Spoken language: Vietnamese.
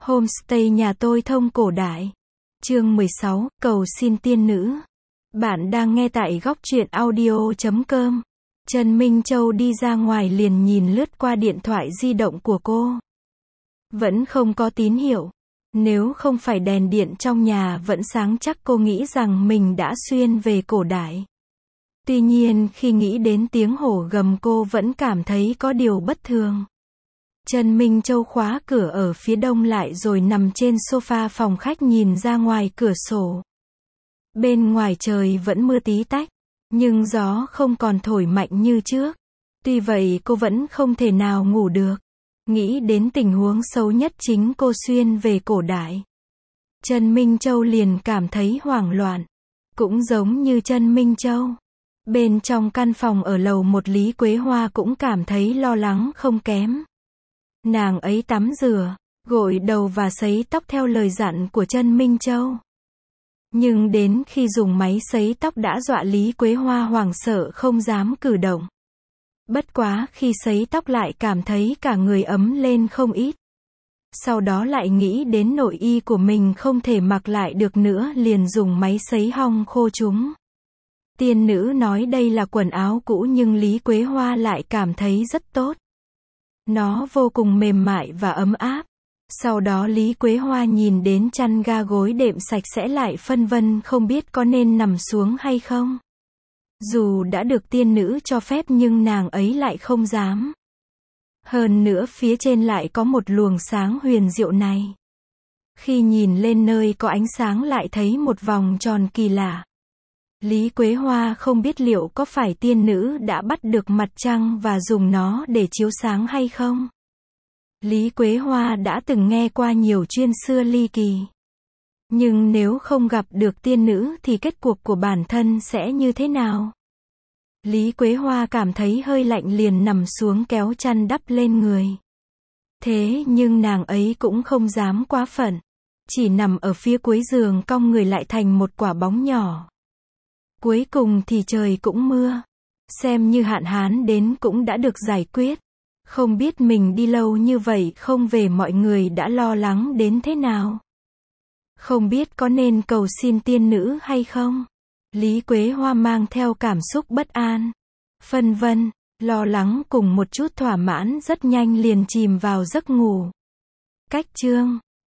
Homestay nhà tôi thông cổ đại. Chương 16, cầu xin tiên nữ. Bạn đang nghe tại góc truyện audio.com. Trần Minh Châu đi ra ngoài liền nhìn lướt qua điện thoại di động của cô. Vẫn không có tín hiệu. Nếu không phải đèn điện trong nhà vẫn sáng chắc cô nghĩ rằng mình đã xuyên về cổ đại. Tuy nhiên khi nghĩ đến tiếng hổ gầm cô vẫn cảm thấy có điều bất thường. Trần Minh Châu khóa cửa ở phía đông lại rồi nằm trên sofa phòng khách nhìn ra ngoài cửa sổ. Bên ngoài trời vẫn mưa tí tách, nhưng gió không còn thổi mạnh như trước. Tuy vậy cô vẫn không thể nào ngủ được. Nghĩ đến tình huống xấu nhất chính cô xuyên về cổ đại. Trần Minh Châu liền cảm thấy hoảng loạn. Cũng giống như Trần Minh Châu. Bên trong căn phòng ở lầu 1 Lý Quế Hoa cũng cảm thấy lo lắng không kém. Nàng ấy tắm rửa, gội đầu và sấy tóc theo lời dặn của Trần Minh Châu. Nhưng đến khi dùng máy sấy tóc đã dọa Lý Quế Hoa hoảng sợ không dám cử động. Bất quá khi sấy tóc lại cảm thấy cả người ấm lên không ít. Sau đó lại nghĩ đến nội y của mình không thể mặc lại được nữa liền dùng máy sấy hong khô chúng. Tiên nữ nói đây là quần áo cũ nhưng Lý Quế Hoa lại cảm thấy rất tốt. Nó vô cùng mềm mại và ấm áp. Sau đó Lý Quế Hoa nhìn đến chăn ga gối đệm sạch sẽ lại phân vân không biết có nên nằm xuống hay không. Dù đã được tiên nữ cho phép nhưng nàng ấy lại không dám. Hơn nữa phía trên lại có một luồng sáng huyền diệu này. Khi nhìn lên nơi có ánh sáng lại thấy một vòng tròn kỳ lạ. Lý Quế Hoa không biết liệu có phải tiên nữ đã bắt được mặt trăng và dùng nó để chiếu sáng hay không. Lý Quế Hoa đã từng nghe qua nhiều chuyện xưa ly kỳ. Nhưng nếu không gặp được tiên nữ thì kết cuộc của bản thân sẽ như thế nào? Lý Quế Hoa cảm thấy hơi lạnh liền nằm xuống kéo chăn đắp lên người. Thế nhưng nàng ấy cũng không dám quá phận. Chỉ nằm ở phía cuối giường cong người lại thành một quả bóng nhỏ. Cuối cùng thì trời cũng mưa. Xem như hạn hán đến cũng đã được giải quyết. Không biết mình đi lâu như vậy không về mọi người đã lo lắng đến thế nào. Không biết có nên cầu xin tiên nữ hay không. Lý Quế Hoa mang theo cảm xúc bất an, phân vân, lo lắng cùng một chút thỏa mãn rất nhanh liền chìm vào giấc ngủ. Cách chương